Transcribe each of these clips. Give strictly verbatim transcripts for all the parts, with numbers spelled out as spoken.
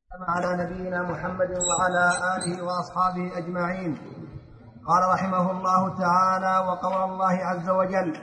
على نبينا محمد وعلى آله وأصحابه أجمعين. قال رحمه الله تعالى: وقول الله عز وجل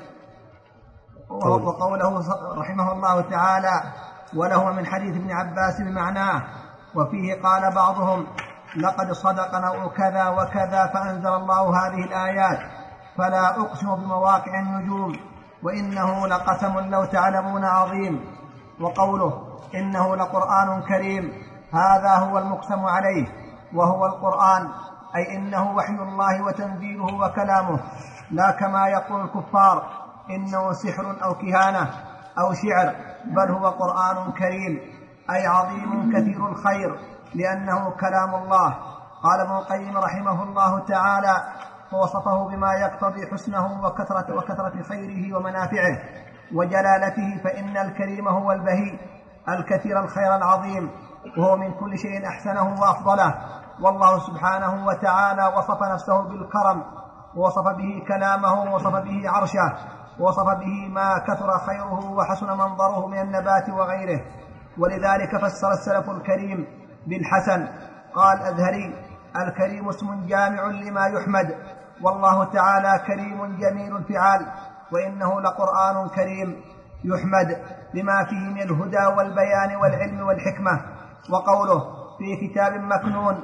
وقوله رحمه الله تعالى: وله من حديث ابن عباس بمعناه. وفيه قال بعضهم: لقد صدق نوع كذا وكذا، فأنزل الله هذه الآيات: فلا أقسم بمواقع النجوم وإنه لقسم لو تعلمون عظيم. وقوله إنه لقرآن كريم، هذا هو المقسم عليه، وهو القرآن، أي إنه وحي الله وتنزيله وكلامه، لا كما يقول الكفار إنه سحر أو كهانة أو شعر، بل هو قرآن كريم، أي عظيم كثير الخير، لأنه كلام الله. قال ابن القيم رحمه الله تعالى: ووصفه بما يقتضي حسنه وكثرة, وكثرة خيره ومنافعه وجلالته، فإن الكريم هو البهي الكثير الخير العظيم، وهو من كل شيء أحسنه وأفضله. والله سبحانه وتعالى وصف نفسه بالكرم، ووصف به كلامه، ووصف به عرشه، ووصف به ما كثر خيره وحسن منظره من النبات وغيره. ولذلك فسر السلف الكريم بالحسن. قال أزهري: الكريم اسم جامع لما يحمد، والله تعالى كريم جميل الفعال، وإنه لقرآن كريم يحمد بما فيه من الهدى والبيان والعلم والحكمة. وقوله في كتاب مكنون،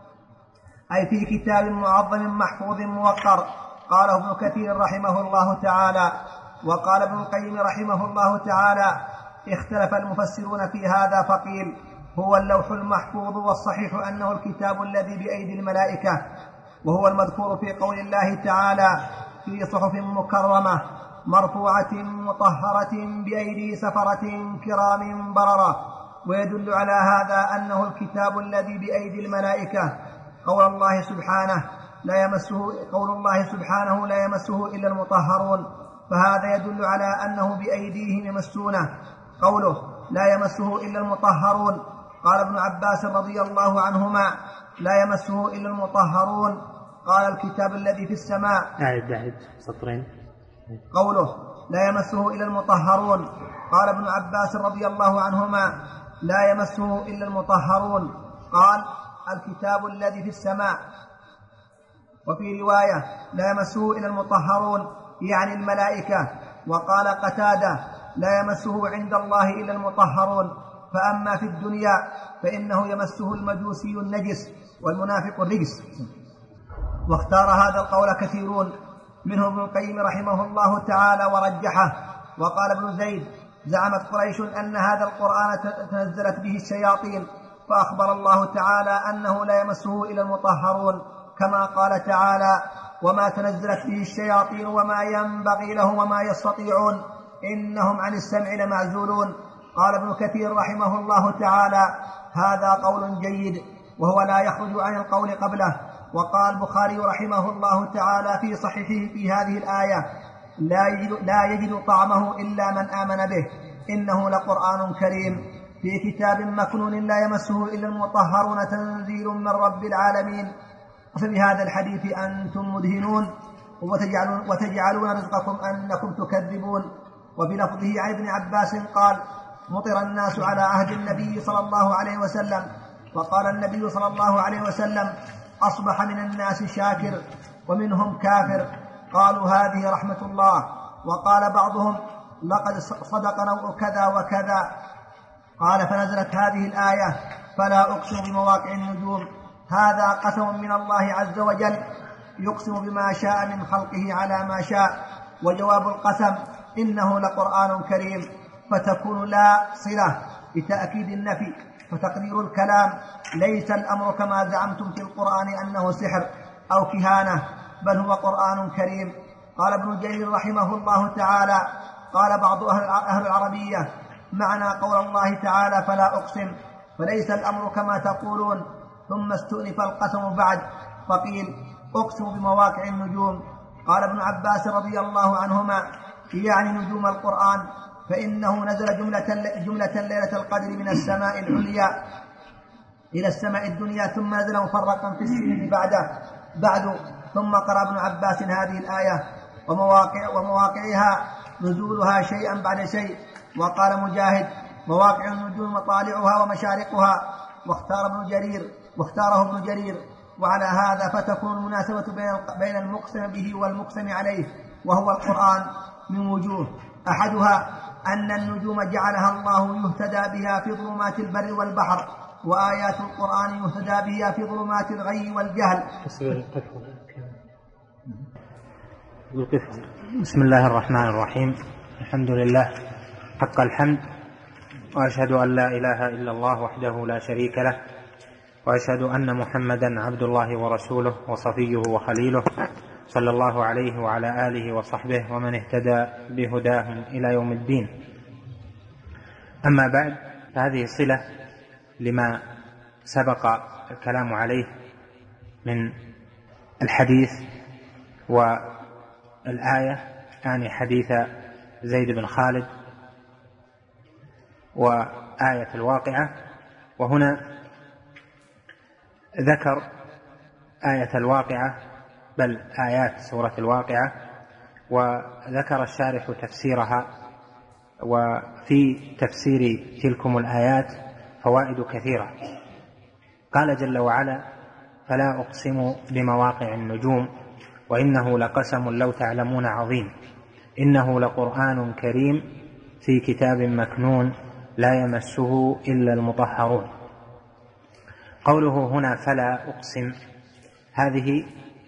أي في كتاب معظم محفوظ موقر. قاله ابن كثير رحمه الله تعالى. وقال ابن القيم رحمه الله تعالى: اختلف المفسرون في هذا، فقيل هو اللوح المحفوظ، والصحيح أنه الكتاب الذي بأيدي الملائكة، وهو المذكور في قول الله تعالى: في صحف مكرمة مرفوعة مطهرة بأيدي سفرة كرام بررة. ويدل على هذا أنه الكتاب الذي بأيدي الملائكة. قول الله سبحانه لا يمسه قول الله سبحانه لا يمسه إلا المطهرون، فهذا يدل على أنه بأيديهم يمسونه. قوله لا يمسه إلا المطهرون، قال ابن عباس رضي الله عنهما: لا يمسه إلا المطهرون. قال الكتاب الذي في السماء. أعد أعد سطرين. قوله لا يمسه إلا المطهرون، قال ابن عباس رضي الله عنهما: لا يمسه إلا المطهرون. قال الكتاب الذي في السماء. وفي رواية لا يمسه إلا المطهرون، يعني الملائكة. وقال قتادة: لا يمسه عند الله إلا المطهرون، فأما في الدنيا فإنه يمسه المجوسي النجس والمنافق الرجس. واختار هذا القول كثيرون، منهم ابن القيم رحمه الله تعالى ورجحه. وقال ابن زيد: زعمت قريش أن هذا القرآن تنزلت به الشياطين، فأخبر الله تعالى أنه لا يمسه إلا المطهرون، كما قال تعالى: وما تنزلت به الشياطين وما ينبغي لهم وما يستطيعون إنهم عن السمع لمعزولون. قال ابن كثير رحمه الله تعالى: هذا قول جيد، وهو لا يخرج عن القول قبله. وقال البخاري رحمه الله تعالى في صحيحه في هذه الآية: لا يجد, لا يجد طعمه إلا من آمن به، إنه لقرآن كريم في كتاب مكنون لا يمسه إلا المطهرون، تنزيل من رب العالمين. فبهذا الحديث أنتم مدهنون وتجعلون, وتجعلون رزقكم أنكم تكذبون. وفي لفظه عن ابن عباس قال: مطر الناس على عهد النبي صلى الله عليه وسلم. وقال النبي صلى الله عليه وسلم: أصبح من الناس شاكر ومنهم كافر. قالوا: هذه رحمة الله. وقال بعضهم: لقد صدق نوع كذا وكذا. قال: فنزلت هذه الآية: فلا أقسم بمواقع النجوم، هذا قسم من الله عز وجل، يقسم بما شاء من خلقه على ما شاء. وجواب القسم: إنه لقرآن كريم، فتكون لا صلة بتأكيد النفي، فتقدير الكلام: ليس الأمر كما زعمتم في القرآن أنه سحر أو كهانة، بل هو قرآن كريم. قال ابن جرير رحمه الله تعالى: قال بعض أهل العربية: معنى قول الله تعالى فلا أقسم، فليس الأمر كما تقولون، ثم استؤنف القسم بعد، فقيل أقسم بمواقع النجوم. قال ابن عباس رضي الله عنهما: يعني نجوم القرآن، فإنه نزل جملة, جملة ليلة القدر من السماء العليا إلى السماء الدنيا، ثم نزل مفرقا في السنين بعده بعد. ثم قرأ ابن عباس هذه الآية: ومواقع ومواقعها نزولها شيئا بعد شيء. وقال مجاهد: مواقع النجوم مطالعها ومشارقها. واختار ابن جرير واختاره ابن جرير. وعلى هذا فتكون المناسبة بين المقسم به والمقسم عليه وهو القرآن من وجوه: أحدها أن النجوم جعلها الله يهتدى بها في ظلمات البر والبحر، وآيات القرآن يهتدى بها في ظلمات الغي والجهل. بسم الله الرحمن الرحيم. الحمد لله حق الحمد، وأشهد أن لا إله إلا الله وحده لا شريك له، وأشهد أن محمدا عبد الله ورسوله وصفيه وخليله، صلى الله عليه وعلى آله وصحبه ومن اهتدى بهداهم إلى يوم الدين. أما بعد، فهذه صلة لما سبق الكلام عليه من الحديث والآية، يعني حديث زيد بن خالد وآية الواقعة. وهنا ذكر آية الواقعة، بل آيات سورة الواقعة، وذكر الشارح تفسيرها. وفي تفسير تلكم الآيات فوائد كثيرة. قال جل وعلا: فلا أقسم بمواقع النجوم وإنه لقسم لو تعلمون عظيم إنه لقرآن كريم في كتاب مكنون لا يمسه إلا المطهرون. قوله هنا فلا أقسم، هذه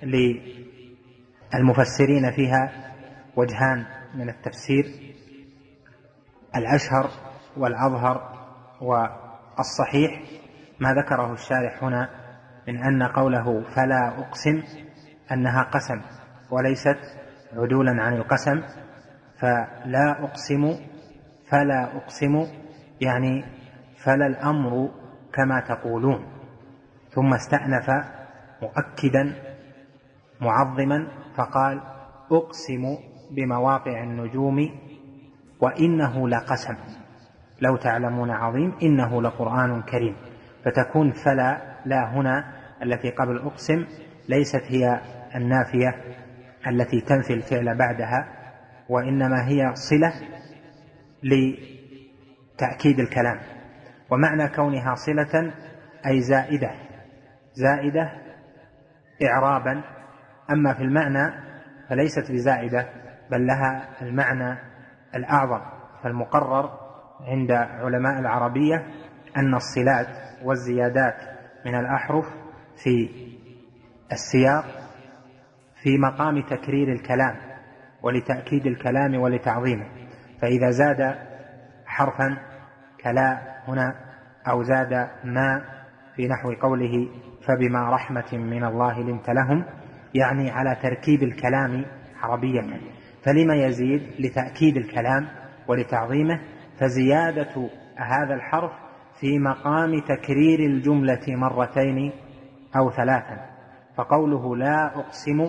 للمفسرين فيها وجهان من التفسير: الأشهر والأظهر والصحيح ما ذكره الشارح هنا من أن قوله فلا أقسم أنها قسم وليست عدولا عن القسم. فلا أقسم فلا أقسم يعني فلا الأمر كما تقولون، ثم استأنف مؤكدا معظما فقال: أقسم بمواقع النجوم وإنه لقسم لو تعلمون عظيم إنه لقرآن كريم. فتكون فلا لا هنا التي قبل أقسم ليست هي النافية التي تنفي الفعل بعدها، وإنما هي صلة لتأكيد الكلام. ومعنى كونها صلة أي زائدة زائدة إعرابا. أما في المعنى فليست بزائدة، بل لها المعنى الأعظم. فالمقرر عند علماء العربية أن الصلات والزيادات من الأحرف في السياق في مقام تكرير الكلام ولتأكيد الكلام ولتعظيمه. فإذا زاد حرفا كلا هنا، أو زاد ما في نحو قوله فبما رحمة من الله لنت لهم، يعني على تركيب الكلام عربية. فلما يزيد؟ لتأكيد الكلام ولتعظيمه. فزيادة هذا الحرف في مقام تكرير الجملة مرتين أو ثلاثا. فقوله لا أقسم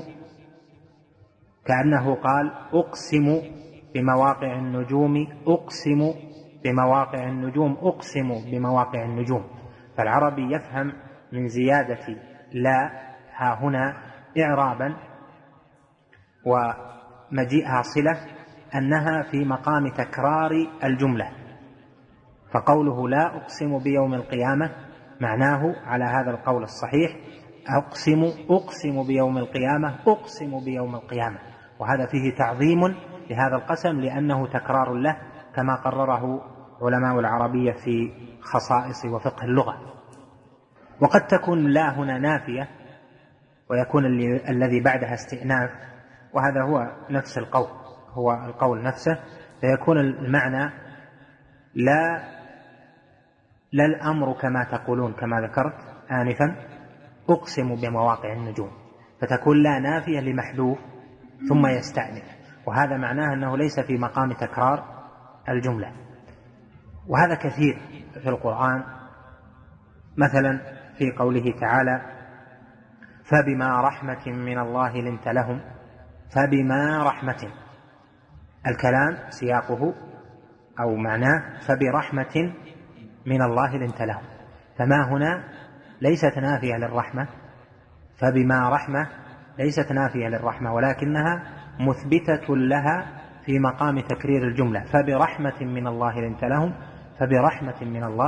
كأنه قال أقسم بمواقع النجوم، أقسم بمواقع النجوم، أقسم بمواقع النجوم. فالعربي يفهم من زيادة لا ها هنا إعرابا ومجيئها صلة أنها في مقام تكرار الجملة. فقوله لا أقسم بيوم القيامة معناه على هذا القول الصحيح أقسم أقسم بيوم القيامة أقسم بيوم القيامة. وهذا فيه تعظيم لهذا القسم لأنه تكرار له، كما قرره علماء العربية في خصائص وفقه اللغة. وقد تكون لا هنا نافية ويكون الذي بعدها استئناف، وهذا هو نفس القول هو القول نفسه. فيكون المعنى لا لا الأمر كما تقولون كما ذكرت آنفا أقسم بمواقع النجوم، فتكون لا نافية لمحذوف ثم يستأنف، وهذا معناه أنه ليس في مقام تكرار الجملة. وهذا كثير في القرآن، مثلا في قوله تعالى فبما رحمة من الله لنت لهم. فبما رحمة، الكلام سياقه أو معناه فبرحمة من الله لنت لهم، فما هنا ليست نافية للرحمة. فبما رحمة ليست نافية للرحمة، ولكنها مثبتة لها في مقام تكرير الجملة. فبرحمة من الله لنت لهم، فبرحمة من الله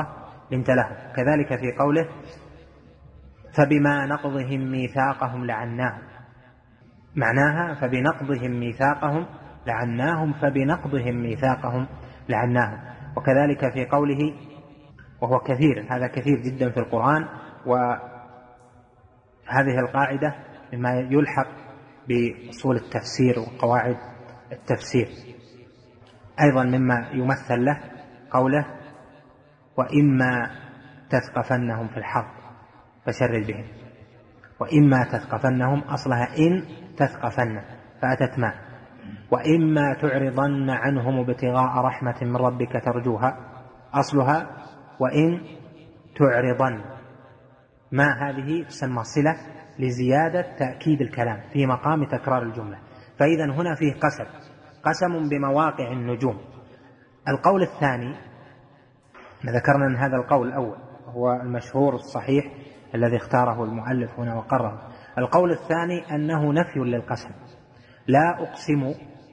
لنت لهم. كذلك في قوله فبما نقضهم ميثاقهم لعناهم، معناها فبنقضهم ميثاقهم لعناهم فبنقضهم ميثاقهم لعناهم. وكذلك في قوله، وهو كثير، هذا كثير جدا في القرآن، وهذه القاعدة مما يلحق بأصول التفسير وقواعد التفسير. أيضا مما يمثل له قوله وإما تثقفنهم في الحرب فشرد بهم، وإما تثقفنهم أصلها إن تثقفن فأتت ما، وإما تعرضن عنهم ابتغاء رحمة من ربك ترجوها أصلها وإن تعرضن. ما هذه تسمى صلة لزيادة تأكيد الكلام في مقام تكرار الجملة. فإذا هنا فيه قسم قسم بمواقع النجوم. القول الثاني ذكرنا أن هذا القول الأول هو المشهور الصحيح الذي اختاره المؤلف هنا وقرره. القول الثاني أنه نفي للقسم، لا أقسم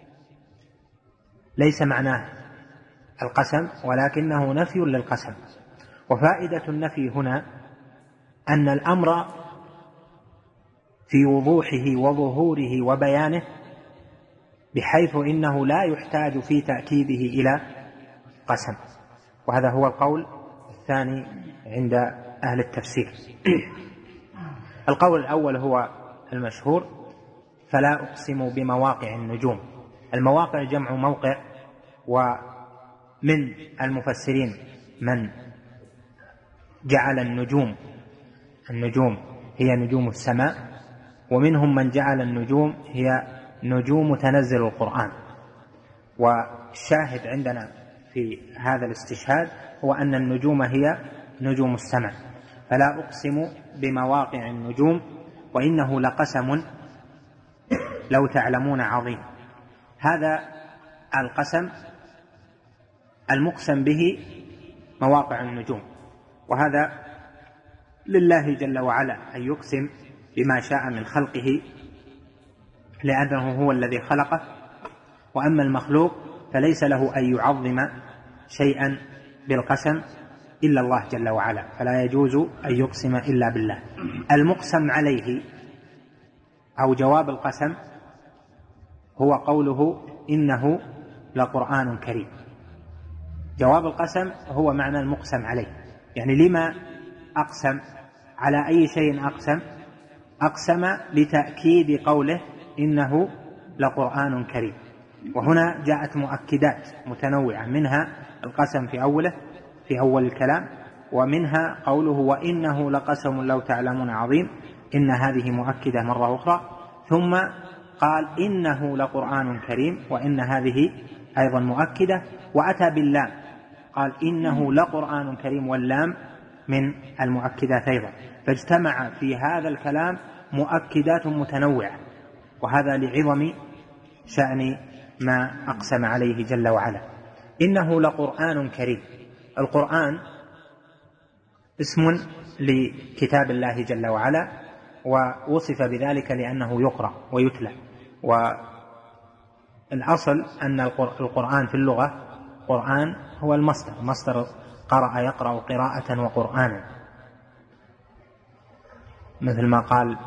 ليس معناه القسم ولكنه نفي للقسم. وفائدة النفي هنا أن الأمر في وضوحه وظهوره وبيانه بحيث إنه لا يحتاج في تأكيده إلى قسم، وهذا هو القول الثاني عند أهل التفسير. القول الأول هو المشهور، فلا أقسم بمواقع النجوم. المواقع جمع موقع، ومن المفسرين من جعل النجوم النجوم هي نجوم السماء، ومنهم من جعل النجوم هي نجوم تنزل القرآن. والشاهد عندنا في هذا الاستشهاد هو أن النجوم هي نجوم السماء. فلا أقسم بمواقع النجوم وإنه لقسم لو تعلمون عظيم. هذا القسم المقسم به مواقع النجوم، وهذا لله جل وعلا أن يقسم بما شاء من خلقه لأنه هو الذي خلقه، وأما المخلوق فليس له أن يعظم شيئا بالقسم إلا الله جل وعلا، فلا يجوز أن يقسم إلا بالله. المقسم عليه أو جواب القسم هو قوله إنه لقرآن كريم. جواب القسم هو معنى المقسم عليه، يعني لما أقسم، على أي شيء أقسم؟ أقسم لتأكيد قوله إنه لقرآن كريم. وهنا جاءت مؤكدات متنوعة، منها القسم في أوله في أول الكلام، ومنها قوله وإنه لقسم لو تعلمون عظيم، إن هذه مؤكدة مرة أخرى، ثم قال إنه لقرآن كريم، وإن هذه أيضا مؤكدة، وأتى باللام قال إنه لقرآن كريم، واللام من المؤكدات أيضا. فاجتمع في هذا الكلام مؤكدات متنوعة، وهذا لعظم شأن ما أقسم عليه جل وعلا. إنه لقرآن كريم. القرآن اسم لكتاب الله جل وعلا، ووصف بذلك لأنه يقرأ ويتلى. والأصل أن القرآن في اللغة قرآن هو المصدر، مصدر قرأ يقرأ قراءة وقرآنا، مثل ما قال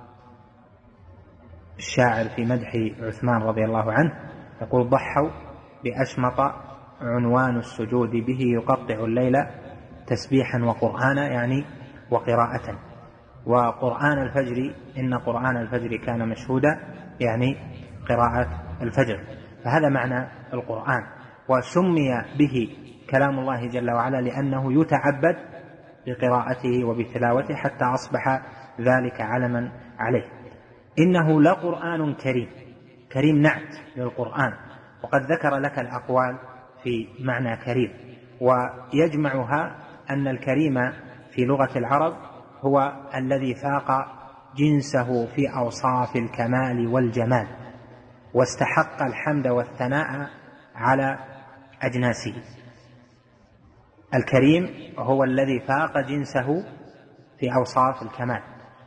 الشاعر في مدح عثمان رضي الله عنه، يقول ضحوا بأشمط عنوان السجود به يقطع الليل تسبيحا وقرآنا، يعني وقراءة. وقرآن الفجر إن قرآن الفجر كان مشهودا، يعني قراءة الفجر. فهذا معنى القرآن، وسمي به كلام الله جل وعلا لأنه يتعبد بقراءته وبتلاوته حتى أصبح ذلك علما عليه. إنه لقرآن كريم. كريم نعت للقرآن، وقد ذكر لك الأقوال في معنى كريم، ويجمعها أن الكريم في لغة العرب هو الذي فاق جنسه في أوصاف الكمال والجمال، واستحق الحمد والثناء على أجناسه. الكريم هو الذي فاق جنسه في أوصاف الكمال.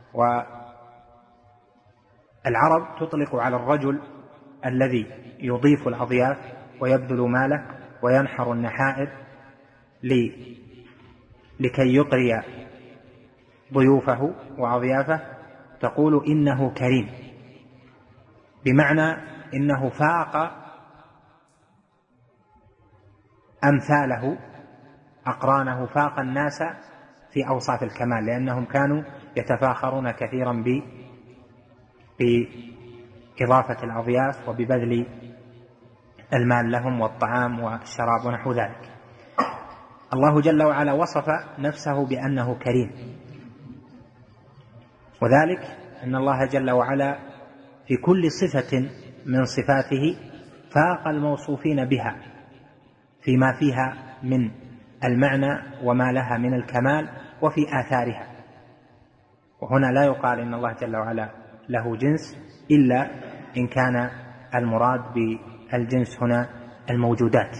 والعرب تطلق على الرجل الذي يضيف الأضياف ويبذل ماله وينحر النحائر لكي يقري ضيوفه وأضيافه تقول إنه كريم، بمعنى إنه فاق أمثاله أقرانه، فاق الناس في أوصاف الكمال، لأنهم كانوا يتفاخرون كثيرا بإضافة الأضياف وببذل المال لهم والطعام والشراب ونحو ذلك. الله جل وعلا وصف نفسه بأنه كريم، وذلك أن الله جل وعلا في كل صفة من صفاته فاق الموصوفين بها فيما فيها من المعنى وما لها من الكمال وفي آثارها. وهنا لا يقال إن الله جل وعلا له جنس إلا إن كان المراد بالجنس هنا الموجودات.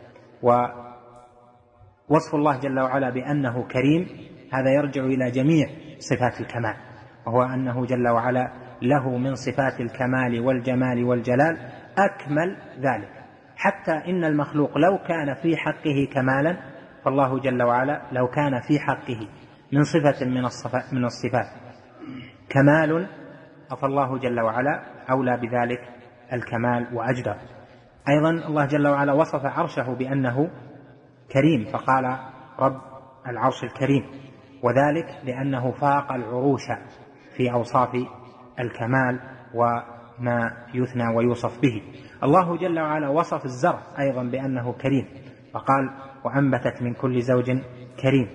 ووصف الله جل وعلا بأنه كريم هذا يرجع إلى جميع صفات الكمال، وهو أنه جل وعلا له من صفات الكمال والجمال والجلال أكمل ذلك، حتى إن المخلوق لو كان في حقه كمالا فالله جل وعلا لو كان في حقه من صفة من الصفات كمال فالله جل وعلا أولى بذلك الكمال وأجدر. أيضا الله جل وعلا وصف عرشه بأنه كريم، فقال رب العرش الكريم، وذلك لأنه فاق العروش في أوصاف الكمال وما يثنى ويوصف به. الله جل وعلا وصف الزرع أيضا بأنه كريم، فقال وأنبتت من كل زوج كريم،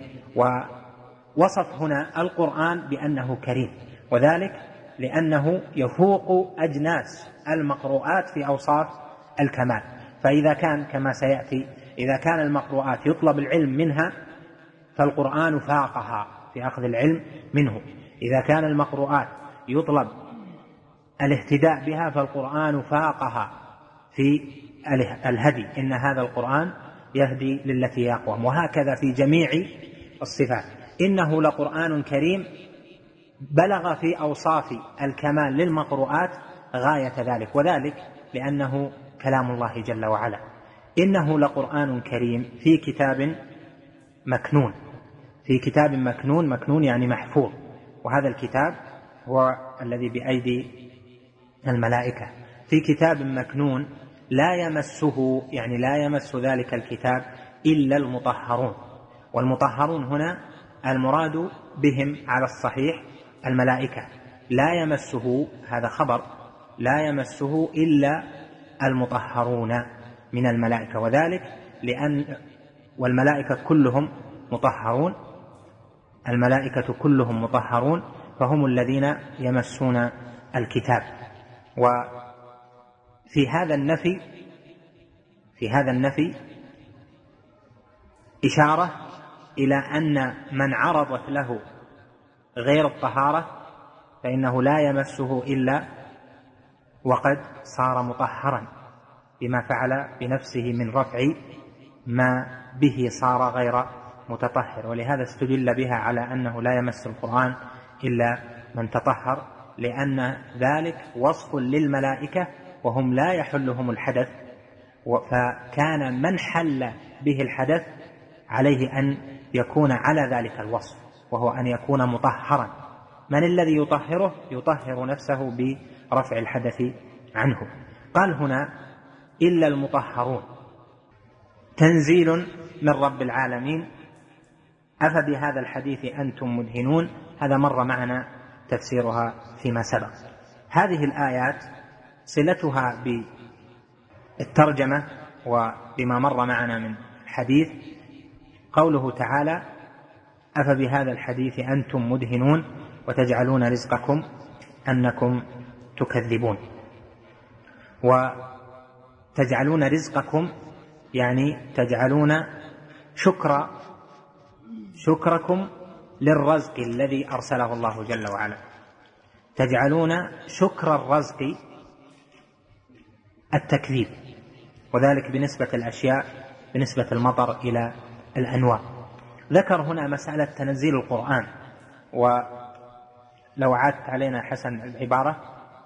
ووصف هنا القرآن بأنه كريم، وذلك لأنه يفوق أجناس المقروءات في أوصاف الكمال. فإذا كان كما سيأتي إذا كان المقروءات يطلب العلم منها فالقرآن فاقها في أخذ العلم منه، إذا كان المقروءات يطلب الاهتداء بها فالقرآن فاقها في الهدي، إن هذا القرآن يهدي للتي يقوم، وهكذا في جميع الصفات. إنه لقرآن كريم بلغ في أوصاف الكمال للمقروءات غاية ذلك، وذلك لأنه كلام الله جل وعلا. إنه لقرآن كريم في كتاب مكنون، في كتاب مكنون، مكنون يعني محفوظ، وهذا الكتاب هو الذي بأيدي الملائكة، في كتاب مكنون لا يمسه، يعني لا يمس ذلك الكتاب إلا المطهرون، والمطهرون هنا المراد بهم على الصحيح الملائكة، لا يمسه هذا خبر، لا يمسه إلا المطهرون من الملائكة، وذلك لأن والملائكة كلهم مطهرون، الملائكة كلهم مطهرون فهم الذين يمسون الكتاب. وفي هذا النفي في هذا النفي إشارة إلى أن من عرضت له غير الطهارة فإنه لا يمسه إلا وقد صار مطهرا بما فعل بنفسه من رفع ما به صار غير متطهر. ولهذا استدل بها على أنه لا يمس القرآن إلا من تطهر، لأن ذلك وصف للملائكة وهم لا يحلهم الحدث، فكان من حل به الحدث عليه أن يكون على ذلك الوصف، وهو أن يكون مطهرا. من الذي يطهره؟ يطهر نفسه برفع الحدث عنه. قال هنا إلا المطهرون، تنزيل من رب العالمين، أفبهذا الحديث أنتم مدهنون، هذا مر معنا تفسيرها فيما سبق. هذه الآيات صلتها بالترجمة وبما مر معنا من حديث قوله تعالى أفبهذا الحديث أنتم مدهنون وتجعلون رزقكم أنكم تكذبون. وتجعلون رزقكم يعني تجعلون شكر شكركم للرزق الذي أرسله الله جل وعلا، تجعلون شكر الرزق التكذيب، وذلك بنسبة الأشياء بنسبة المطر إلى الأنواع. ذكر هنا مسألة تنزيل القرآن، ولو عادت علينا حسن العبارة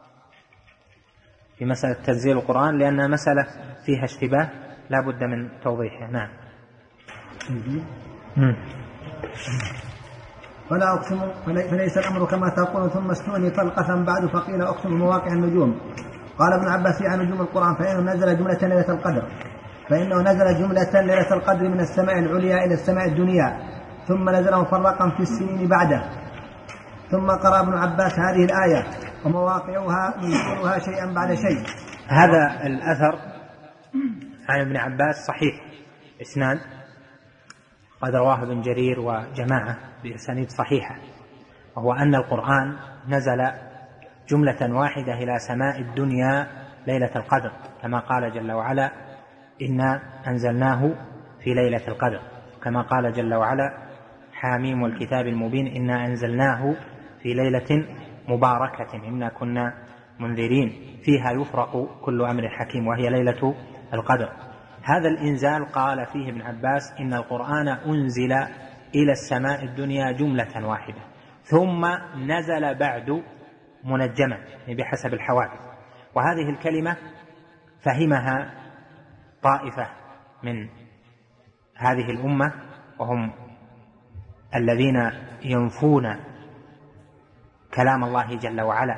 في مسألة تنزيل القرآن لأنها مسألة فيها اشتباه لا بد من توضيحها. نعم. فلا أقسم فليس الأمر كما تقول ثم استؤنف القسم بعد فقيل أقسم بمواقع النجوم. قال ابن عباس عن نجوم القرآن فإنه نزل جملة ليلة القدر فإنه نزل جملة ليلة القدر من السماء العليا إلى السماء الدنيا ثم نزل مفرقا في السنين بعده. ثم قرأ ابن عباس هذه الآية ومواقعها ينزلها شيئا بعد شيء. هذا الأثر عن ابن عباس صحيح إسناد، قد رواه ابن جرير وجماعة بأسانيد صحيحة، وهو أن القرآن نزل جملة واحدة إلى سماء الدنيا ليلة القدر، كما قال جل وعلا إنا أنزلناه في ليلة القدر، كما قال جل وعلا حاميم والكتاب المبين إنا أنزلناه في ليلة مباركة إنا كنا منذرين فيها يفرق كل أمر حكيم، وهي ليلة القدر. هذا الإنزال قال فيه ابن عباس إن القرآن أنزل إلى السماء الدنيا جملة واحدة ثم نزل بعد منجما بحسب الحوادث. وهذه الكلمة فهمها طائفة من هذه الأمة وهم الذين ينفون كلام الله جل وعلا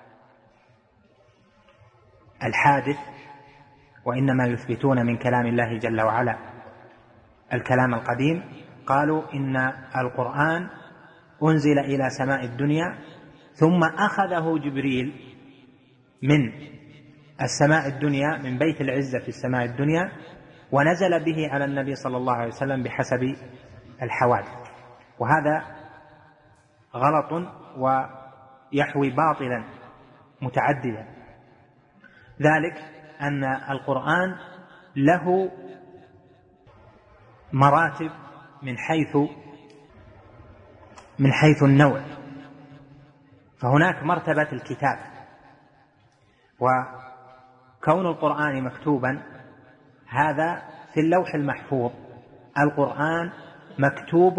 الحادث، وإنما يثبتون من كلام الله جل وعلا الكلام القديم. قالوا إن القرآن أنزل إلى سماء الدنيا ثم أخذه جبريل من السماء الدنيا من بيت العزة في السماء الدنيا ونزل به على النبي صلى الله عليه وسلم بحسب الحوادث. وهذا غلط ويحوي باطلا متعددا، ذلك أن القرآن له مراتب من حيث من حيث النوع، فهناك مرتبة الكتاب، وكون القرآن مكتوبا هذا في اللوح المحفوظ. القرآن مكتوب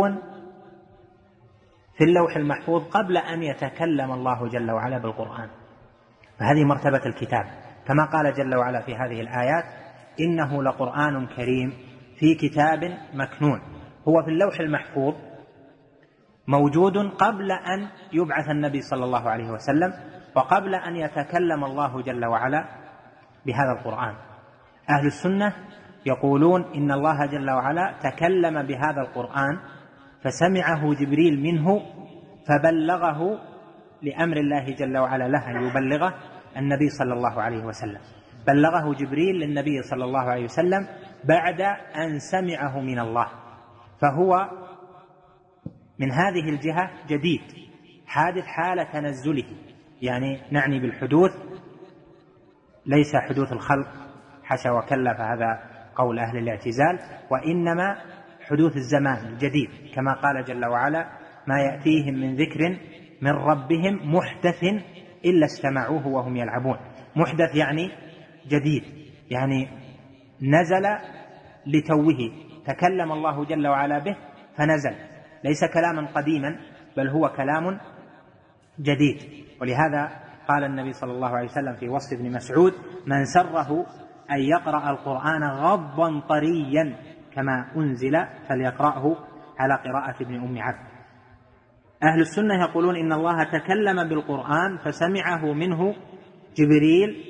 في اللوح المحفوظ قبل أن يتكلم الله جل وعلا بالقرآن، فهذه مرتبة الكتاب، كما قال جل وعلا في هذه الآيات إنه لقرآن كريم في كتاب مكنون. هو في اللوح المحفوظ موجود قبل أن يبعث النبي صلى الله عليه وسلم وقبل أن يتكلم الله جل وعلا بهذا القرآن. أهل السنة يقولون إن الله جل وعلا تكلم بهذا القرآن فسمعه جبريل منه فبلغه لأمر الله جل وعلا له أن يبلغه النبي صلى الله عليه وسلم، بلغه جبريل للنبي صلى الله عليه وسلم بعد أن سمعه من الله، فهو من هذه الجهة جديد حادث حال تنزله، يعني نعني بالحدوث ليس حدوث الخلق حاشا وكلا فهذا قول أهل الاعتزال، وإنما حدوث الزمان الجديد، كما قال جل وعلا ما يأتيهم من ذكر من ربهم محدث إلا استمعوه وهم يلعبون. محدث يعني جديد، يعني نزل لتوه، تكلم الله جل وعلا به فنزل، ليس كلاما قديما بل هو كلام جديد. ولهذا قال النبي صلى الله عليه وسلم في وصف ابن مسعود من سره أن يقرأ القرآن غضا طريا كما أنزل فليقرأه على قراءة ابن أم عبد. أهل السنة يقولون إن الله تكلم بالقرآن فسمعه منه جبريل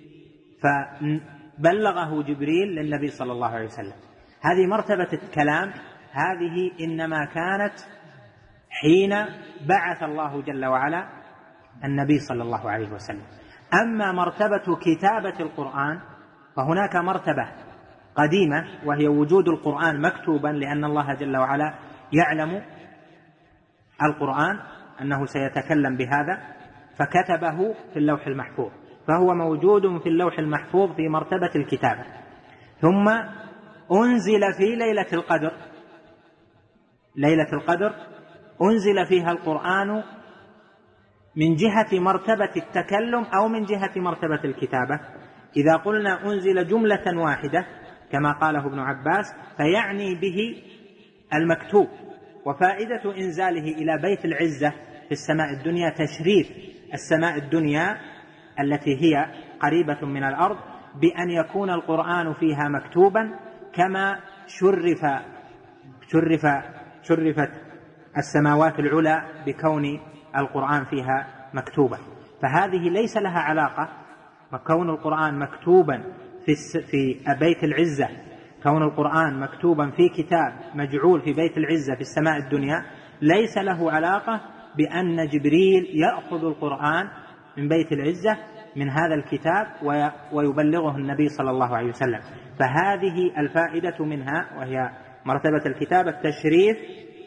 فبلغه جبريل للنبي صلى الله عليه وسلم. هذه مرتبة الكلام، هذه إنما كانت حين بعث الله جل وعلا النبي صلى الله عليه وسلم. أما مرتبة كتابة القرآن فهناك مرتبة قديمة وهي وجود القرآن مكتوبا، لأن الله جل وعلا يعلم القرآن أنه سيتكلم بهذا فكتبه في اللوح المحفوظ، فهو موجود في اللوح المحفوظ في مرتبة الكتابة. ثم أنزل في ليلة القدر، ليلة القدر أنزل فيها القرآن من جهة مرتبة التكلم أو من جهة مرتبة الكتابة. إذا قلنا أنزل جملة واحدة كما قاله ابن عباس فيعني به المكتوب، وفائدة إنزاله إلى بيت العزة في السماء الدنيا تشريف السماء الدنيا التي هي قريبة من الأرض بأن يكون القرآن فيها مكتوبا كما شرف شرف شرفت السماوات العلى بكون القرآن فيها مكتوبا، فهذه ليس لها علاقة. وكون القرآن مكتوبا في, في بيت العزة، كون القرآن مكتوبا في كتاب مجعول في بيت العزة في السماء الدنيا ليس له علاقة بأن جبريل يأخذ القرآن من بيت العزة من هذا الكتاب ويبلغه النبي صلى الله عليه وسلم. فهذه الفائدة منها، وهي مرتبة الكتابة، تشريف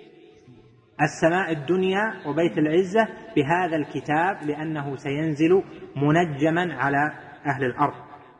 السماء الدنيا وبيت العزة بهذا الكتاب، لأنه سينزل منجما على أهل الأرض.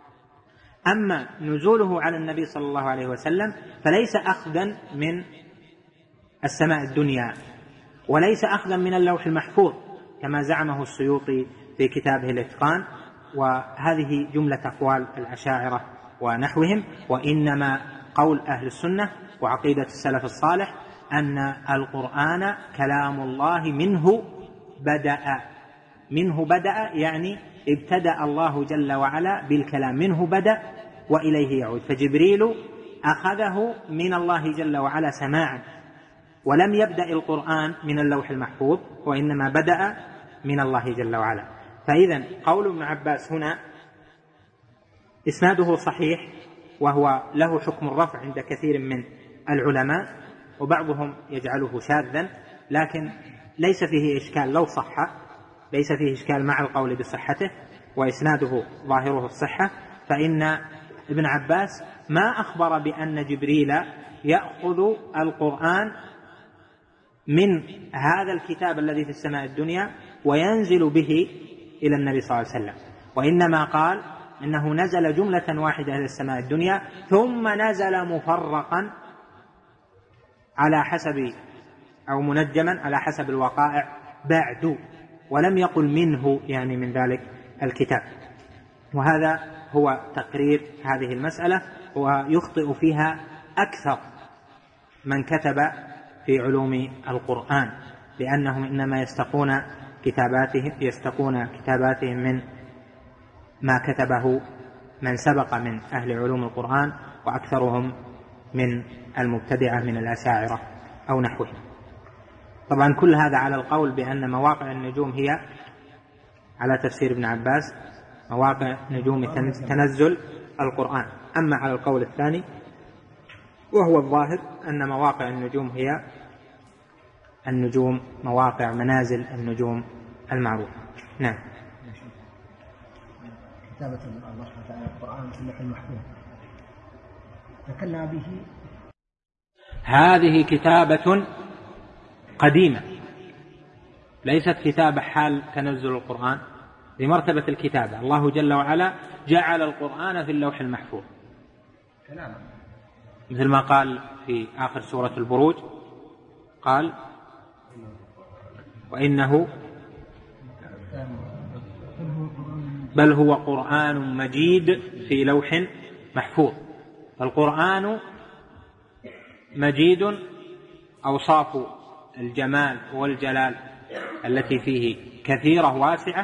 أما نزوله على النبي صلى الله عليه وسلم فليس أخذا من السماء الدنيا، وليس أخذا من اللوح المحفوظ كما زعمه السيوطي في كتابه الإتقان، وهذه جملة أقوال الأشاعرة ونحوهم. وإنما قول أهل السنة وعقيدة السلف الصالح أن القرآن كلام الله منه بدأ، منه بدأ يعني ابتدأ الله جل وعلا بالكلام، منه بدأ وإليه يعود. فجبريل أخذه من الله جل وعلا سماعا، ولم يبدأ القرآن من اللوح المحفوظ، وإنما بدأ من الله جل وعلا. فإذن قول ابن عباس هنا إسناده صحيح، وهو له حكم الرفع عند كثير من العلماء، وبعضهم يجعله شاذا، لكن ليس فيه إشكال لو صح، ليس فيه إشكال مع القول بصحته، وإسناده ظاهره الصحة. فإن ابن عباس ما أخبر بأن جبريل يأخذ القرآن من هذا الكتاب الذي في السماء الدنيا وينزل به إلى النبي صلى الله عليه وسلم، وإنما قال إنه نزل جملة واحدة إلى السماء الدنيا ثم نزل مفرقا على حسب أو منجما على حسب الوقائع بعد، ولم يقل منه يعني من ذلك الكتاب. وهذا هو تقرير هذه المسألة، ويخطئ فيها أكثر من كتب في علوم القرآن، لأنهم إنما يستقون كتاباتهم يستقون كتاباتهم من ما كتبه من سبق من أهل علوم القرآن، وأكثرهم من المبتدعة من الأشاعرة أو نحوهم. طبعا كل هذا على القول بأن مواقع النجوم هي على تفسير ابن عباس مواقع نجوم تنزل القرآن. أما على القول الثاني وهو الظاهر أن مواقع النجوم هي النجوم مواقع منازل النجوم المعروفة. نعم. كتابة الله سبحانه وتعالى القرآن في اللوح المحفوظ تكلم به، هذه كتابة قديمة، ليست كتابة حال تنزل القرآن، بمرتبة الكتابة. الله جل وعلا جعل القرآن في اللوح المحفوظ، مثل ما قال في آخر سورة البروج، قال وإنه بل هو قرآن مجيد في لوح محفوظ. القرآن مجيد، أوصاف الجمال والجلال التي فيه كثيرة واسعة،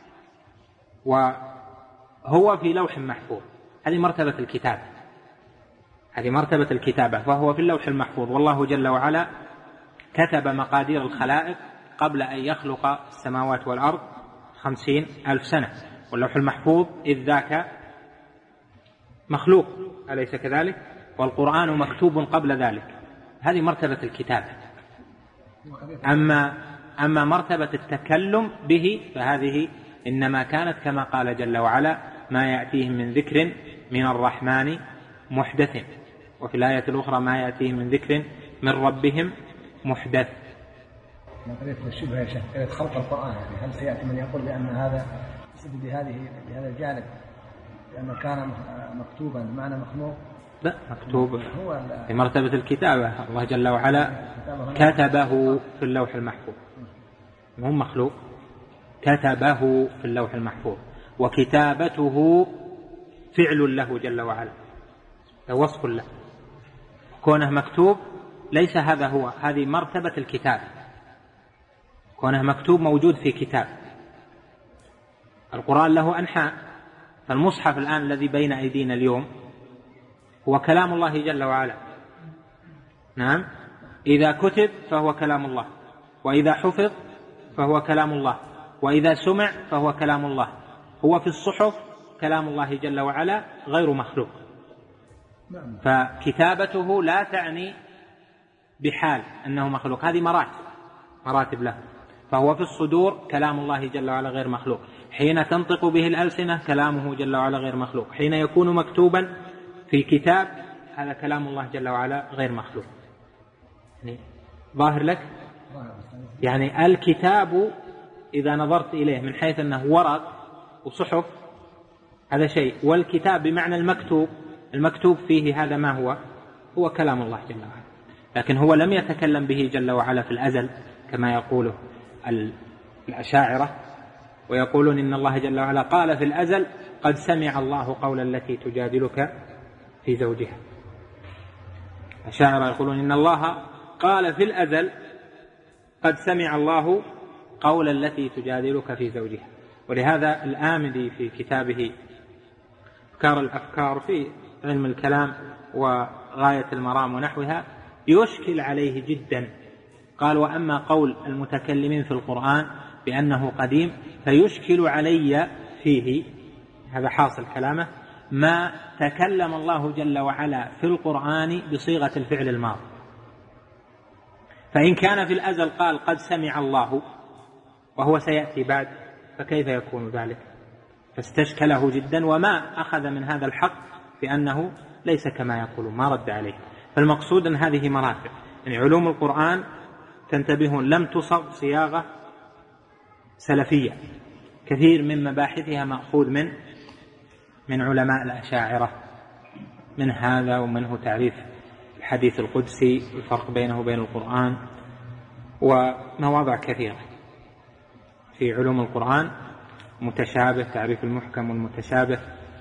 وهو في لوح محفوظ. هذه مرتبة الكتابة، هذه مرتبة الكتابة، فهو في اللوح المحفوظ. والله جل وعلا كتب مقادير الخلائق قبل أن يخلق السماوات والأرض خمسين ألف سنة، واللوح المحفوظ إذ ذاك مخلوق، أليس كذلك؟ والقرآن مكتوب قبل ذلك. هذه مرتبة الكتابة. أما أما مرتبة التكلم به فهذه إنما كانت كما قال جل وعلا ما يأتيهم من ذكر من الرحمن محدث، وفي الآية الأخرى ما يأتيهم من ذكر من ربهم محدث. نظرية الشبهة يا شيخ قضية خلق القرآن، يعني هل سيأتي من يقول بأن هذا بهذه بهذا الجانب لأنه كان مكتوبا بمعنى مخلوق؟ لا، مكتوب في مرتبة الكتابة. الله جل وعلا كتبه في اللوح المحفوظ، مو مخلوق، كتبه في اللوح المحفوظ، وكتابته فعل له جل وعلا، وصف له. كونه مكتوب ليس هذا هو، هذه مرتبة الكتاب. كونه مكتوب موجود في كتاب. القرآن له أنحاء، فالمصحف الآن الذي بين أيدينا اليوم هو كلام الله جل وعلا. نعم، إذا كتب فهو كلام الله، وإذا حفظ فهو كلام الله، وإذا سمع فهو كلام الله. هو في الصحف كلام الله جل وعلا غير مخلوق، فكتابته لا تعني بحال أنه مخلوق، هذه مراتب مراتب له. فهو في الصدور كلام الله جل وعلا غير مخلوق، حين تنطق به الألسنة كلامه جل وعلا غير مخلوق، حين يكون مكتوبا في كتاب هذا كلام الله جل وعلا غير مخلوق. يعني ظاهر لك؟ يعني الكتاب إذا نظرت إليه من حيث أنه ورق وصحف هذا شيء، والكتاب بمعنى المكتوب، المكتوب فيه هذا ما هو هو كلام الله جل وعلا، لكن هو لم يتكلم به جل وعلا في الأزل كما يقوله الأشاعرة، ويقولون إن الله جل وعلا قال في الأزل قد سمع الله قول التي تجادلك في زوجها. الأشاعرة يقولون إن الله قال في الأزل قد سمع الله قول التي تجادلك في زوجها. ولهذا الآمدي في كتابه أفكار الأفكار في علم الكلام وغاية المرام ونحوها يشكل عليه جدا، قال: وأما قول المتكلمين في القرآن بأنه قديم فيشكل علي فيه، هذا حاصل كلامه، ما تكلم الله جل وعلا في القرآن بصيغة الفعل الماضي، فإن كان في الأزل قال قد سمع الله وهو سيأتي بعد فكيف يكون ذلك؟ فاستشكله جدا، وما أخذ من هذا الحق بأنه ليس كما يقولون، ما رد عليه. فالمقصود أن هذه مراتب، يعني علوم القرآن تنتبهون لم تصغ صياغة سلفية، كثير من مباحثها مأخوذ من من علماء الأشاعرة، من هذا ومنه تعريف الحديث القدسي، الفرق بينه وبين القرآن، ومواضع كثيرة في علوم القرآن متشابه، تعريف المحكم والمتشابه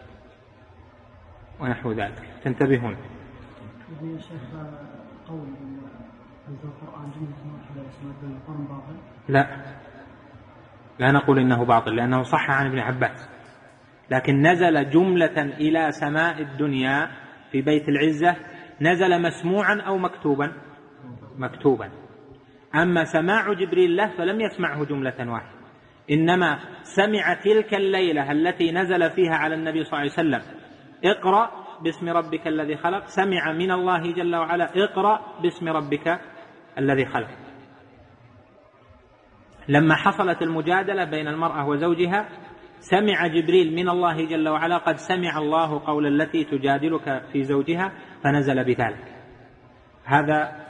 ونحو ذلك، تنتبهون. يا شيخ قول القرآن جملة واحدة اسمها القرآن باطل؟ لا لا نقول إنه باطل، لأنه صح عن ابن عباس، لكن نزل جملة إلى سماء الدنيا في بيت العزة، نزل مسموعا أو مكتوبا؟ مكتوبا. أما سماع جبريل له فلم يسمعه جملة واحدة، إنما سمع تلك الليلة التي نزل فيها على النبي صلى الله عليه وسلم اقرأ باسم ربك الذي خلق، سمع من الله جل وعلا اقرأ باسم ربك الذي خلق. لما حصلت المجادلة بين المرأة وزوجها سمع جبريل من الله جل وعلا قد سمع الله قول التي تجادلك في زوجها، فنزل بذلك. هذا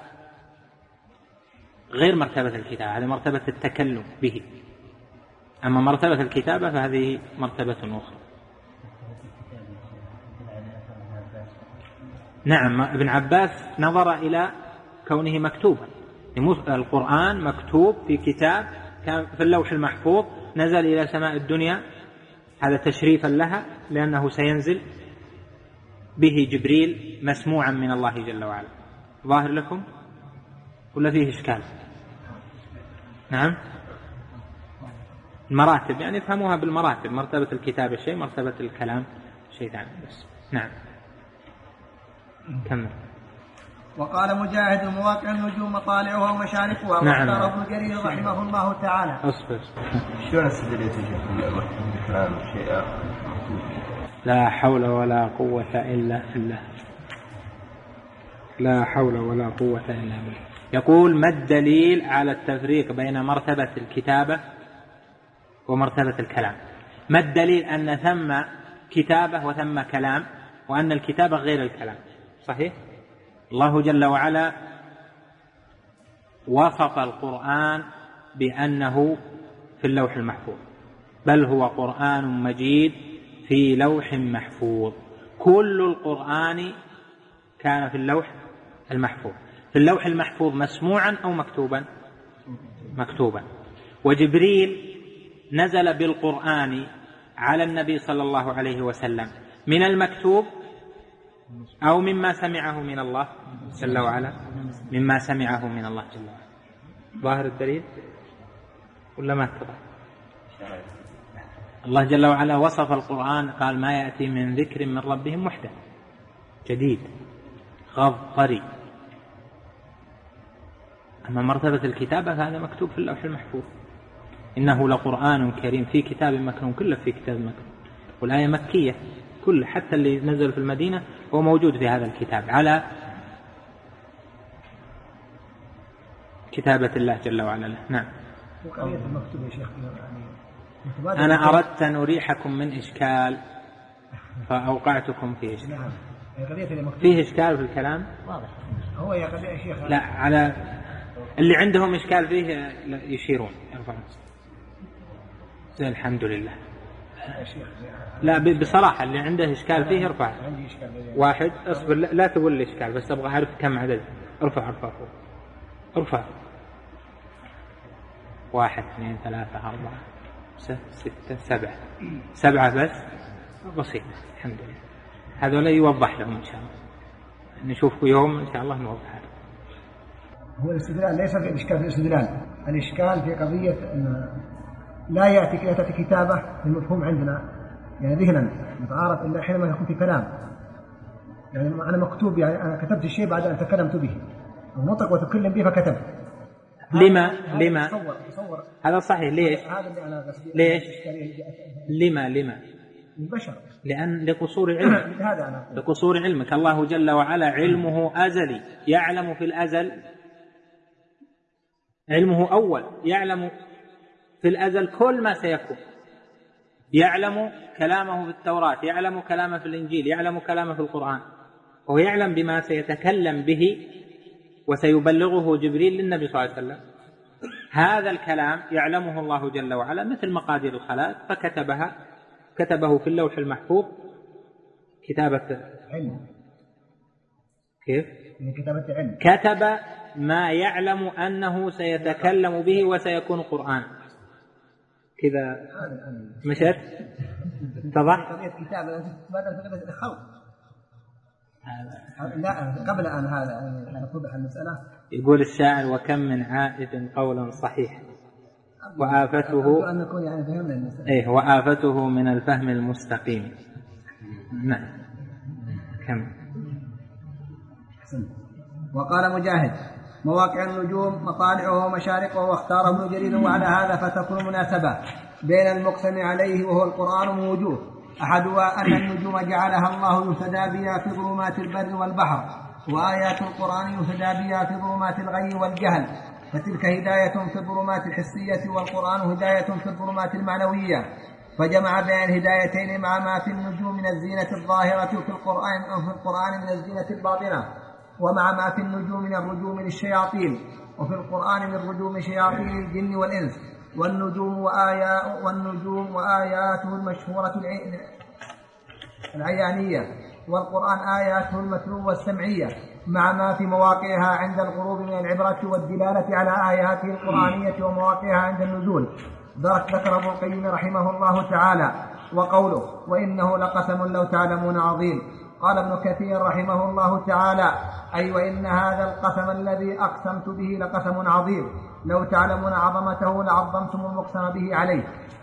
غير مرتبة الكتابة، هذه مرتبة التكلم به. أما مرتبة الكتابة فهذه مرتبة أخرى. نعم، ابن عباس نظر إلى كونه مكتوبا، القرآن مكتوب في كتاب كان في اللوح المحفوظ، نزل إلى سماء الدنيا، هذا تشريفا لها لأنه سينزل به جبريل مسموعا من الله جل وعلا. ظاهر لكم ولا فيه إشكال؟ نعم، المراتب يعني افهموها بالمراتب، مرتبة الكتابة شيء، مرتبة الكلام شيء ثاني بس. نعم كمل. وقال مجاهد: مواقع النجوم مطالعها ومشارقها. نعم. واختار ابن جرير رحمه الله تعالى. اصبر. شلون استدلت الكلام شيء؟ لا حول ولا قوة إلا بالله، لا حول ولا قوة إلا بالله. يقول: ما الدليل على التفريق بين مرتبة الكتابة ومرتبة الكلام؟ ما الدليل أن ثم كتابة وثم كلام، وأن الكتابة غير الكلام؟ صحيح؟ الله جل وعلا وصف القرآن بأنه في اللوح المحفوظ، بل هو قرآن مجيد في لوح محفوظ. كل القرآن كان في اللوح المحفوظ. في اللوح المحفوظ مسموعا أو مكتوبا؟ مكتوبا. وجبريل نزل بالقرآن على النبي صلى الله عليه وسلم من المكتوب أو مما سمعه من الله جل وعلا؟ مما سمعه من الله جل وعلا. ظاهر الدليل ولا ما اتضح؟ الله جل وعلا وصف القرآن قال: ما يأتي من ذكر من ربهم محدث جديد غض طري. أما مرتبة الكتابة فهذا مكتوب في اللوح المحفوظ، إنه لقرآن كريم في كتاب مكنون، كله في كتاب مكنون. والآية مكية كل، حتى اللي نزل في المدينة هو موجود في هذا الكتاب على كتابة الله جل وعلا له. نعم. وقرية المكتوب يا شيخ يعني أنا أردت أن أريحكم من إشكال فأوقعتكم في إشكال. نعم. فيه إشكال في الكلام واضح. هو يا قضية يا شيخ لا، على اللي عندهم إشكال فيه يشيرون يرفعون. زي الحمد لله. لا بصراحة اللي عنده إشكال فيه يرفع. واحد اصبر، لا تقول لي إشكال بس أبغى أعرف كم عدد. ارفع ارفع فوق. ارفع. واحد اثنين ثلاثة أربعة ستة سبعة. سبعة بس بسيط الحمد لله. هذول يوضح لهم إن شاء الله. نشوف يوم إن شاء الله نوضح. هو الاستدلال ليس في الإشكال في الاستدلال، الإشكال في قضية أن لا يأتي لا تأتي كتابة المفهوم عندنا يعني ذهنا متعارف إلا حينما يكون في كلام. يعني أنا مكتوب، يعني أنا كتبت الشيء بعد أن تكلمت به، ونطق وتكلم به فكتب. لما لما تصور تصور هذا صحيح. ليش هذا اللي أنا ليش لما لما البشر لأن لقصور علمك. هذا أنا لقصور علمك. الله جل وعلا علمه أزلي، يعلم في الأزل، علمه أول، يعلم في الأزل كل ما سيكون، يعلم كلامه في التوراة، يعلم كلامه في الإنجيل، يعلم كلامه في القرآن، وهو يعلم بما سيتكلم به وسيبلغه جبريل للنبي صلى الله عليه وسلم. هذا الكلام يعلمه الله جل وعلا مثل مقادير الخلائق، فكتبها كتبه في اللوح المحفوظ كتابة علم. كيف؟ كتابة علم. كتب ما يعلم أنه سيتكلم به وسيكون قرآن. كذا مشت اتضح؟ قضية كتابة بدل الخلق. لا قبل أن هذا أن توضح المسألة. يقول الشاعر: وكم من عائد قولا صحيح وآفته أن نكون يعني فهمنا المسألة. إيه وآفته من الفهم المستقيم. نعم. كم. وقال مجاهد: مواقع النجوم مطالعه ومشارقه، واختاره ابن جرير. وعلى هذا فتكون مناسبة بين المقسم عليه وهو القرآن من وجوه: أحدها أن النجوم جعلها الله يهتدى بها في ظلمات البر والبحر، وآيات القرآن يهتدى بها في ظلمات الغي والجهل، فتلك هداية في الظلمات الحسية، والقرآن هداية في الظلمات المعنوية. فجمع بين الهدايتين مع ما في النجوم من الزينة الظاهرة وفي القرآن أو في القرآن من الزينة الباطنة، ومع ما في النجوم من الرجوم للشياطين، وفي القرآن من رجوم شياطين الجن والإنس. والنجوم وآيات والنجوم وآياته المشهورة العيانية، والقرآن آياته المتلوة السمعية، مع ما في مواقعها عند الغروب من العبرة والدلالة على آياته القرآنية ومواقعها عند النزول. ذكر ابن القيم رحمه الله تعالى. وقوله: وإنه لقسم لو تعلمون عظيم. قال ابن كثير رحمه الله تعالى: أي وإن هذا القسم الذي أقسمت به لقسم عظيم، لو تعلمون عظمته لعظمتم المقسم به عليه.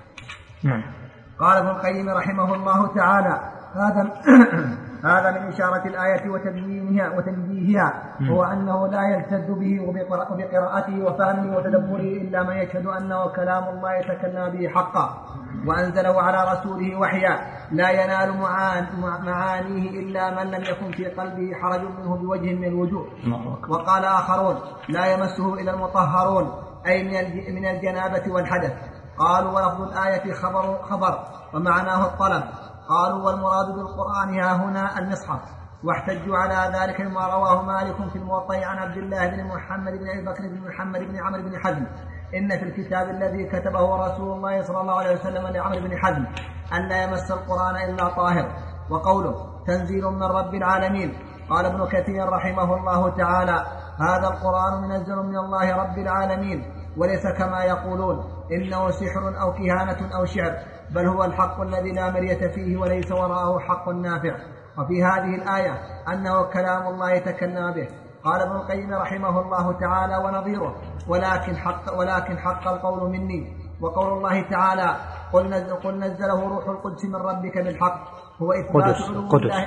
قال ابن القيم رحمه الله تعالى: هذا هذا من إشارة الآية وتنبيهها وتنبيهها هو أنه لا يلتذ به وبقراءته وفهمه وتدبره إلا من يشهد أنه كلام الله يتكلم به حقا، وأنزله على رسوله وحيا، لا ينال معانيه إلا من لم يكن في قلبه حرج منه بوجه من الوجوه. وقال آخرون: لا يمسه إلا المطهرون، أي من الجنابة والحدث. قالوا: ولفظ الآية خبر, خبر ومعناه الطلب. قالوا: والمراد بالقرآن ها هنا المصحف. واحتجوا على ذلك ما رواه مالك في الموطأ عن عبد الله بن محمد بن أبي بكر بن محمد بن عمرو بن حزم: إن في الكتاب الذي كتبه رسول الله صلى الله عليه وسلم لعمرو بن حزم أن لا يمس القرآن إلا طاهر. وقوله: تنزيل من رب العالمين. قال ابن كثير رحمه الله تعالى: هذا القرآن منزل من الله رب العالمين، وليس كما يقولون إنه سحر أو كهانة أو شعر، بل هو الحق الذي لا مرية فيه وليس وراءه حق نافع. وفي هذه الآية أنه كلام الله يتكلم به. قال ابن القيم رحمه الله تعالى: ونظيره: ولكن حق, ولكن حق القول مني. وقول الله تعالى: قل, نزل قل نزله روح القدس من ربك بالحق، هو إثبات علو الله.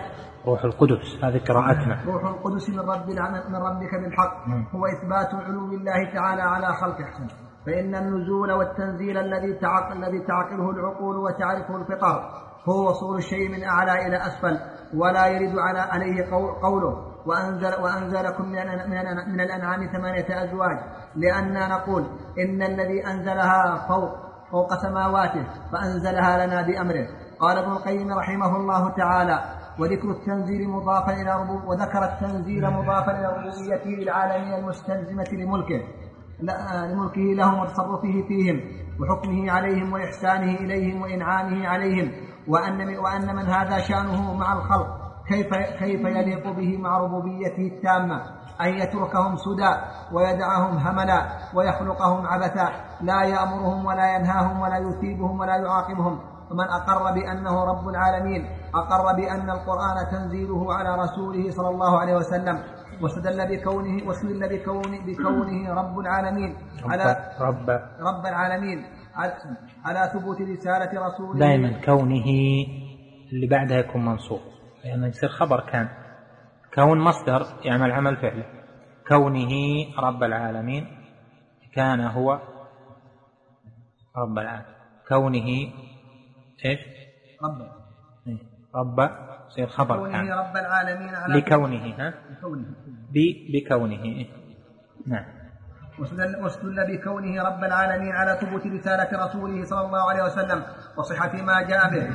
روح القدس هذه قراءتنا. روح القدس من رب من ربك بالحق هو إثبات علو الله تعالى على خلقه. فإن النزول والتنزيل الذي تعقل الذي تعقله العقول وتعرفه الفطر هو وصول الشيء من أعلى إلى أسفل، ولا يرد على عليه قوله وأنزل وأنزلكم من من الأنعام ثمانية أزواج، لأننا نقول إن الذي أنزلها فوق فوق سماواته فأنزلها لنا بأمره. قال ابن القيم رحمه الله تعالى: وذكر التنزيل مضافا إلى ربوب وذكر التنزيل مضافا إلى ربوبيته للعالمين المستلزمة لملكه لملكه لهم وتصرفه فيهم وحكمه عليهم وإحسانه إليهم وإنعامه عليهم، وأن وأن من هذا شأنه مع الخلق كيف كيف يليق به مع ربوبيته التامة أن يتركهم سدى ويدعهم هملا ويخلقهم عبثا، لا يأمرهم ولا ينهاهم ولا يثيبهم ولا يعاقبهم. ومن أقر بأنه رب العالمين أقر بأن القرآن تنزيله على رسوله صلى الله عليه وسلم، واستدل بكونه واستدل بكونه, بكونه رب العالمين على رب رب العالمين على, على ثبوت رسالة رسوله. دائما كونه اللي بعدها يكون منصوب، يعني يصير خبر كان، كون مصدر يعمل عمل فعله. كونه رب العالمين كان هو رب العالمين، كونه ايش رب رب يصير خبر كونه كان رب العالمين على لكونه ها بكونه بكونه نعم. واستدل بكونه رب العالمين على ثبوت رسالة رسوله صلى الله عليه وسلم وصحة ما جاء به،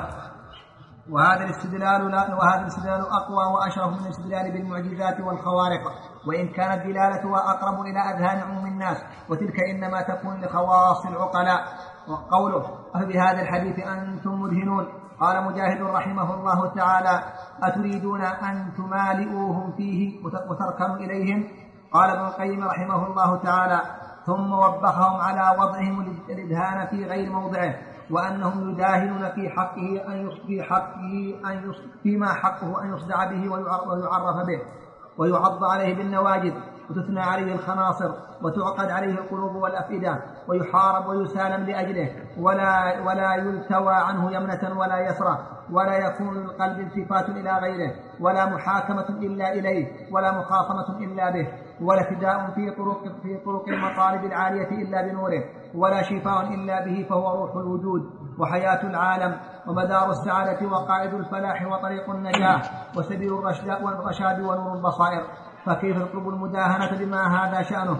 وهذا الاستدلال وهذا الاستدلال أقوى وأشرف من الاستدلال بالمعجزات والخوارق، وإن كانت دلالتها أقرب إلى أذهان عموم الناس، وتلك إنما تكون لخواص العقلاء. وقوله بهذا الحديث أنتم مدهنون، قال مجاهد رحمه الله تعالى: أتريدون أن تمالئوهم فيه وتركنوا إليهم؟ قال ابن القيم رحمه الله تعالى: ثم وبخهم على وضعهم الإدهان في غير موضعه، وأنهم يداهنون في حقه أن في حقه أن فيما حقه أن يصدع به ويعرف به ويعض عليه بالنواجذ وتثنى عليه الخناصر وتعقد عليه القلوب والأفئدة ويحارب ويسالم لأجله، ولا ولا يلتوى عنه يمنة ولا يسرى، ولا يكون للقلب التفات إلى غيره، ولا محاكمة إلا إليه، ولا مخاصمة إلا به، ولا فداء في طرق في طرق المطالب العالية إلا بنوره، ولا شفاء إلا به، فهو روح الوجود وحياة العالم ومدار السعادة وقائد الفلاح وطريق النجاة وسبيل الرشاد ونور البصائر. فكيف يطلب المداهنة بما هذا شأنه؟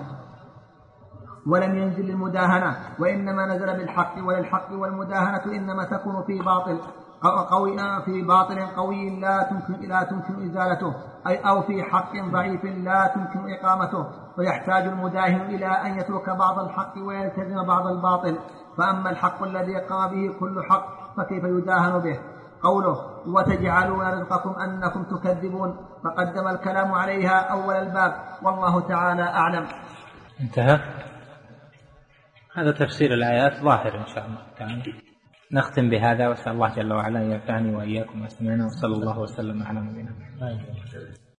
ولم ينزل المداهنة، وإنما نزل بالحق، وللحق والمداهنة إنما تكون في باطل قوي في باطل قوي لا تمكن لا تمكن إزالته، أي أو في حق ضعيف لا تمكن إقامته، ويحتاج المداهن إلى أن يترك بعض الحق ويلتزم بعض الباطل. فأما الحق الذي قام به كل حق فكيف يداهن به؟ قوله: وتجعلون رزقكم أنكم تكذبون، فقدم الكلام عليها أول الباب، والله تعالى أعلم. انتهى. هذا تفسير الآيات ظاهر إن شاء الله تعالى. نختم بهذا، وأسأل الله جل وعلا أن ينفعني وإياكم وسمعنا، وصلى الله وسلم على نبينا.